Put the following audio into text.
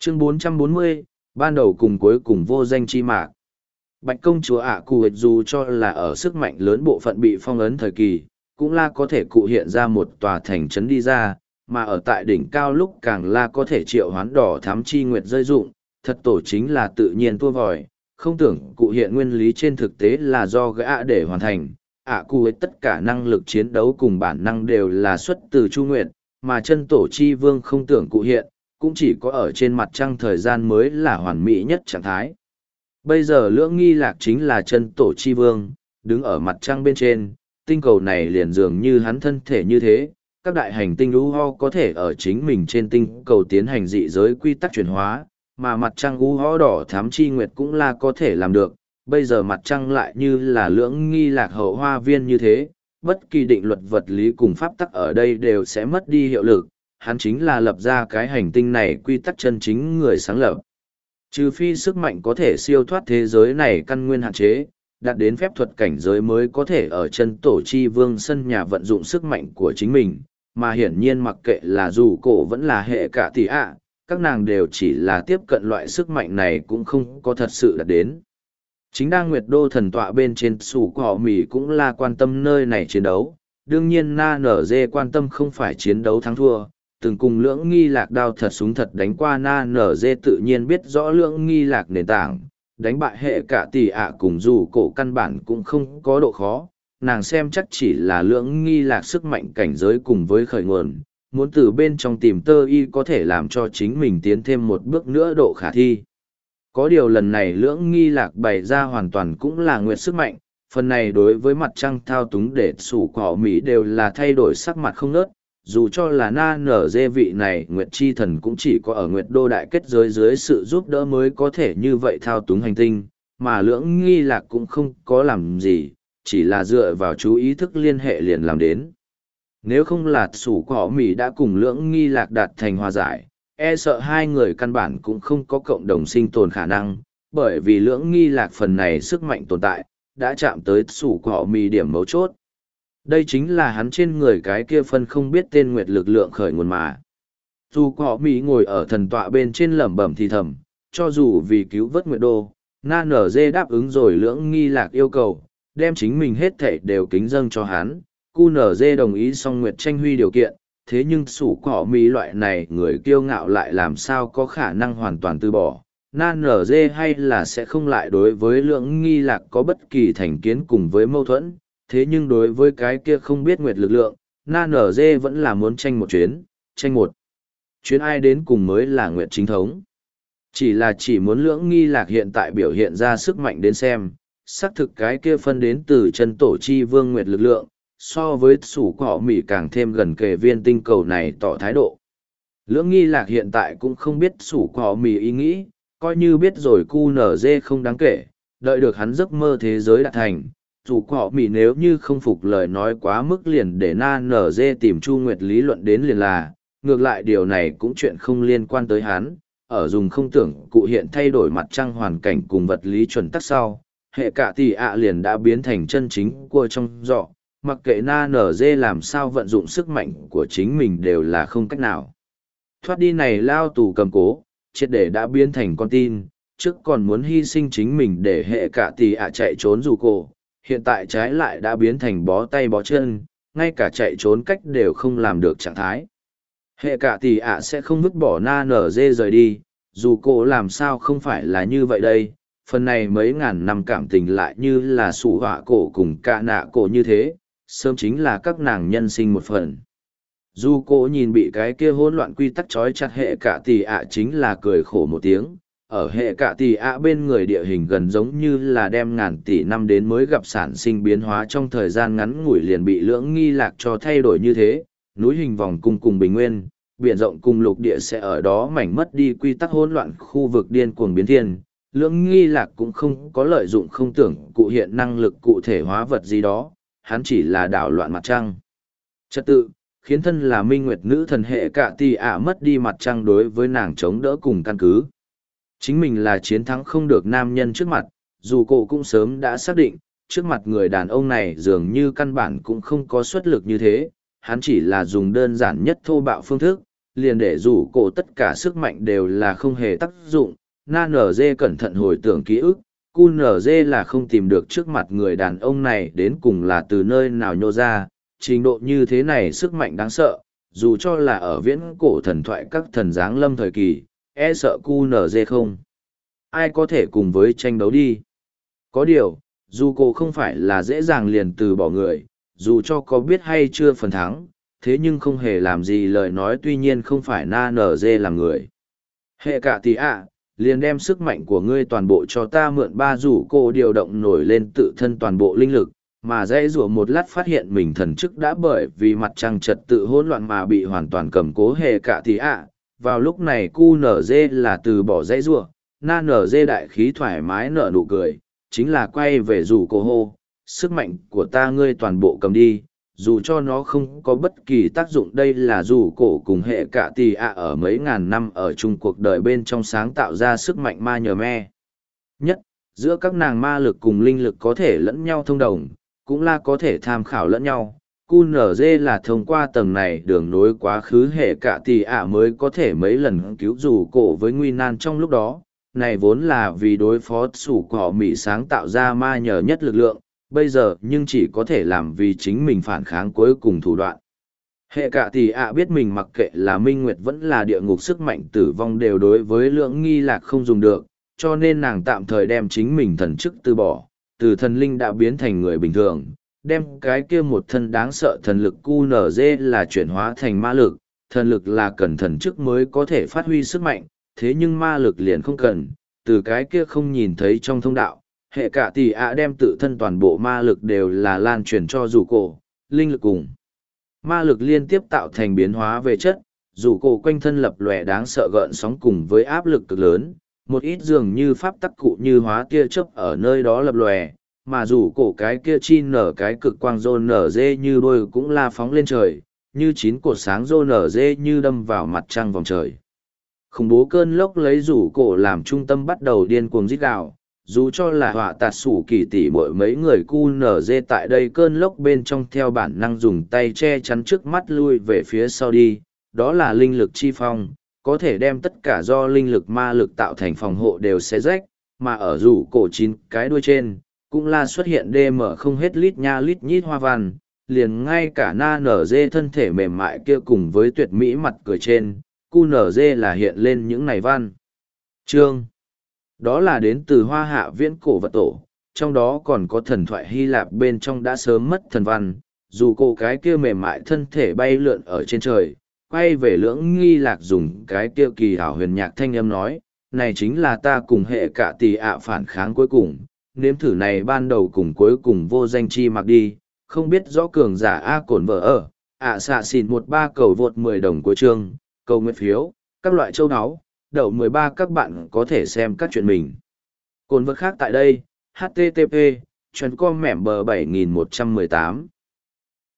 Chương 440, ban đầu cùng cuối cùng vô danh chi mạc. Bạch công chúa ạ cụ hệt dù cho là ở sức mạnh lớn bộ phận bị phong ấn thời kỳ, cũng là có thể cụ hiện ra một tòa thành trấn đi ra, mà ở tại đỉnh cao lúc càng là có thể triệu hoán đỏ thám chi nguyệt rơi dụng, thật tổ chính là tự nhiên tua vòi, không tưởng cụ hiện nguyên lý trên thực tế là do gã để hoàn thành. ạ cụ hệt tất cả năng lực chiến đấu cùng bản năng đều là xuất từ Chu Nguyệt, mà chân tổ chi vương không tưởng cụ hiện, cũng chỉ có ở trên mặt trăng thời gian mới là hoàn mỹ nhất trạng thái. Bây giờ Lưỡng Nghi Lạc chính là chân tổ chi vương, đứng ở mặt trăng bên trên, tinh cầu này liền dường như hắn thân thể như thế, các đại hành tinh u ho có thể ở chính mình trên tinh cầu tiến hành dị giới quy tắc chuyển hóa, mà mặt trăng u ho đỏ thám chi nguyệt cũng là có thể làm được. Bây giờ mặt trăng lại như là Lưỡng Nghi Lạc hậu hoa viên như thế, bất kỳ định luật vật lý cùng pháp tắc ở đây đều sẽ mất đi hiệu lực, hắn chính là lập ra cái hành tinh này quy tắc chân chính người sáng lập. Trừ phi sức mạnh có thể siêu thoát thế giới này căn nguyên hạn chế, đạt đến phép thuật cảnh giới mới có thể ở chân tổ chi vương sân nhà vận dụng sức mạnh của chính mình, mà hiển nhiên mặc kệ là dù cổ vẫn là hệ cả tỷ ạ, các nàng đều chỉ là tiếp cận loại sức mạnh này cũng không có thật sự đạt đến. Chính đang Nguyệt Đô thần tọa bên trên sủ của họ Mỹ cũng là quan tâm nơi này chiến đấu, đương nhiên Na Nở Dê quan tâm không phải chiến đấu thắng thua, từng cùng Lưỡng Nghi Lạc đao thật súng thật đánh qua Na Nở Dê tự nhiên biết rõ Lưỡng Nghi Lạc nền tảng, đánh bại hệ cả tỷ ạ cùng dù cổ căn bản cũng không có độ khó, nàng xem chắc chỉ là Lưỡng Nghi Lạc sức mạnh cảnh giới cùng với khởi nguồn, muốn từ bên trong tìm tơ y có thể làm cho chính mình tiến thêm một bước nữa độ khả thi. Có điều lần này Lưỡng Nghi Lạc bày ra hoàn toàn cũng là nguyệt sức mạnh, phần này đối với mặt trăng thao túng để sủ cỏ Mỹ đều là thay đổi sắc mặt không nớt, dù cho là Na Nở Dê vị này nguyệt chi thần cũng chỉ có ở nguyệt đô đại kết giới dưới sự giúp đỡ mới có thể như vậy thao túng hành tinh, mà Lưỡng Nghi Lạc cũng không có làm gì, chỉ là dựa vào chú ý thức liên hệ liền làm đến. Nếu không là sủ cỏ Mỹ đã cùng Lưỡng Nghi Lạc đạt thành hòa giải, e sợ hai người căn bản cũng không có cộng đồng sinh tồn khả năng, bởi vì Lưỡng Nghi Lạc phần này sức mạnh tồn tại, đã chạm tới sủ cỏ Mỹ điểm mấu chốt. Đây chính là hắn trên người cái kia phân không biết tên nguyệt lực lượng khởi nguồn mà. Dù cỏ Mỹ ngồi ở thần tọa bên trên lẩm bẩm thì thầm, cho dù vì cứu vớt Nguyệt Đô, Na Nở Dê đáp ứng rồi Lưỡng Nghi Lạc yêu cầu, đem chính mình hết thảy đều kính dâng cho hắn. Cu Nở Dê đồng ý xong Nguyệt tranh huy điều kiện, thế nhưng sủ cỏ Mỹ loại này người kiêu ngạo lại làm sao có khả năng hoàn toàn từ bỏ. Na Nở Dê hay là sẽ không lại đối với Lưỡng Nghi Lạc có bất kỳ thành kiến cùng với mâu thuẫn, thế nhưng đối với cái kia không biết nguyệt lực lượng, Na Nở Dê vẫn là muốn tranh một chuyến ai đến cùng mới là nguyệt chính thống. Chỉ muốn Lưỡng Nghi Lạc hiện tại biểu hiện ra sức mạnh đến xem, xác thực cái kia phân đến từ chân tổ chi vương nguyệt lực lượng, so với sủ cỏ Mỹ càng thêm gần kề viên tinh cầu này tỏ thái độ. Lưỡng Nghi Lạc hiện tại cũng không biết sủ cỏ Mỹ ý nghĩ, coi như biết rồi cu nở dê không đáng kể, đợi được hắn giấc mơ thế giới đạt thành. Dù họ Mỹ nếu như không phục lời nói quá mức liền để Na Nở Dê tìm Chu Nguyệt lý luận đến liền là, ngược lại điều này cũng chuyện không liên quan tới hắn, ở dùng không tưởng cụ hiện thay đổi mặt trăng hoàn cảnh cùng vật lý chuẩn tắc sau, hệ cả tỷ ạ liền đã biến thành chân chính của trong dọ, mặc kệ Na Nở Dê làm sao vận dụng sức mạnh của chính mình đều là không cách nào. Thoát đi này lao tù cầm cố, triệt để đã biến thành con tin, trước còn muốn hy sinh chính mình để hệ cả tỷ ạ chạy trốn dù cổ. Hiện tại trái lại đã biến thành bó tay bó chân, ngay cả chạy trốn cách đều không làm được trạng thái. Hệ cả tỷ ạ sẽ không vứt bỏ Na Nở Dê rời đi, dù cô làm sao không phải là như vậy đây, phần này mấy ngàn năm cảm tình lại như là sủ họa cổ cùng cả nạ cổ như thế, sớm chính là các nàng nhân sinh một phần. Dù cô nhìn bị cái kia hỗn loạn quy tắc trói chặt hệ cả tỷ ạ chính là cười khổ một tiếng. Ở hệ cả tỷ ạ bên người địa hình gần giống như là đem ngàn tỷ năm đến mới gặp sản sinh biến hóa trong thời gian ngắn ngủi liền bị Lưỡng Nghi Lạc cho thay đổi như thế, núi hình vòng cung cùng bình nguyên, biển rộng cùng lục địa sẽ ở đó mảnh mất đi quy tắc hỗn loạn khu vực điên cuồng biến thiên. Lưỡng Nghi Lạc cũng không có lợi dụng không tưởng cụ hiện năng lực cụ thể hóa vật gì đó, hắn chỉ là đảo loạn mặt trăng. Trật tự, khiến thân là minh nguyệt nữ thần hệ cả tỷ ạ mất đi mặt trăng đối với nàng chống đỡ cùng căn cứ. Chính mình là chiến thắng không được nam nhân trước mặt, dù cô cũng sớm đã xác định, trước mặt người đàn ông này dường như căn bản cũng không có xuất lực như thế, hắn chỉ là dùng đơn giản nhất thô bạo phương thức, liền để rủ cổ tất cả sức mạnh đều là không hề tác dụng. Na nở dê cẩn thận hồi tưởng ký ức, cu nở dê là không tìm được trước mặt người đàn ông này đến cùng là từ nơi nào nhô ra, trình độ như thế này sức mạnh đáng sợ, dù cho là ở viễn cổ thần thoại các thần giáng lâm thời kỳ, e sợ cu nở dê không ai có thể cùng với tranh đấu đi. Có điều, dù cô không phải là dễ dàng liền từ bỏ người, dù cho có biết hay chưa phần thắng, thế nhưng không hề làm gì lời nói tuy nhiên không phải na nở dê làm người. Hệ cả tỷ ạ, liền đem sức mạnh của ngươi toàn bộ cho ta mượn ba rủ cô điều động nổi lên tự thân toàn bộ linh lực, mà dãy rủa một lát phát hiện mình thần chức đã bởi vì mặt trăng trật tự hỗn loạn mà bị hoàn toàn cầm cố hệ cả tỷ ạ. Vào lúc này cu nở dê là từ bỏ dãy rủa, na nở dê đại khí thoải mái nở nụ cười, chính là quay về rủ cô hô, sức mạnh của ta ngươi toàn bộ cầm đi, dù cho nó không có bất kỳ tác dụng. Đây là rủ cổ cùng hệ cả tỷ ạ ở mấy ngàn năm ở chung cuộc đời bên trong sáng tạo ra sức mạnh ma nhờ me nhất, giữa các nàng ma lực cùng linh lực có thể lẫn nhau thông đồng, cũng là có thể tham khảo lẫn nhau. QNZ là thông qua tầng này đường nối quá khứ hệ cả tỷ ạ mới có thể mấy lần cứu rủ cổ với nguy nan trong lúc đó. Này vốn là vì đối phó sủ cỏ Mỹ sáng tạo ra ma nhờ nhất lực lượng, bây giờ nhưng chỉ có thể làm vì chính mình phản kháng cuối cùng thủ đoạn. Hệ cả tỷ ạ biết mình mặc kệ là minh nguyệt vẫn là địa ngục sức mạnh tử vong đều đối với lượng nghi lạc không dùng được, cho nên nàng tạm thời đem chính mình thần chức từ bỏ, từ thần linh đã biến thành người bình thường, đem cái kia một thân đáng sợ thần lực QNZ là chuyển hóa thành ma lực. Thần lực là cần thần chức mới có thể phát huy sức mạnh, thế nhưng ma lực liền không cần, từ cái kia không nhìn thấy trong thông đạo. Hệ cả tỷ ạ đem tự thân toàn bộ ma lực đều là lan truyền cho rủ cổ, linh lực cùng ma lực liên tiếp tạo thành biến hóa về chất, rủ cổ quanh thân lập lòe đáng sợ gợn sóng cùng với áp lực cực lớn, một ít dường như pháp tắc cụ như hóa tia chớp ở nơi đó lập lòe, mà rủ cổ cái kia chi nở cái cực quang rô nở dê như đôi cũng la phóng lên trời, như chín cột sáng rô nở dê như đâm vào mặt trăng vòng trời. Khủng bố cơn lốc lấy rủ cổ làm trung tâm bắt đầu điên cuồng rít gào, dù cho là họa tạt sủ kỳ tỷ mỗi mấy người QNZ tại đây cơn lốc bên trong theo bản năng dùng tay che chắn trước mắt lui về phía sau đi, đó là linh lực chi phong, có thể đem tất cả do linh lực ma lực tạo thành phòng hộ đều xé rách, mà ở rủ cổ chín cái đuôi trên, cũng là xuất hiện DM không hết lít nha lít nhít hoa văn, liền ngay cả na nở dê thân thể mềm mại kia cùng với tuyệt mỹ mặt cười trên, QNZ là hiện lên những này văn. Chương đó là đến từ hoa hạ viễn cổ vật tổ, trong đó còn có thần thoại Hy Lạp bên trong đã sớm mất thần văn, dù cô cái kia mềm mại thân thể bay lượn ở trên trời, quay về lưỡng nghi lạc dùng cái kia kỳ hảo huyền nhạc thanh âm nói, này chính là ta cùng hệ cả tỷ ạ phản kháng cuối cùng, nếm thử này ban đầu cùng cuối cùng vô danh chi mặc đi, không biết rõ cường giả A cổn vợ ở, xạ xỉn 13 cầu vượt 10 đồng cuối chương, cầu nguyện phiếu, các loại châu áo. Đậu 13 các bạn có thể xem các chuyện mình. Cồn vật khác tại đây, http://com mẻm bờ 7118.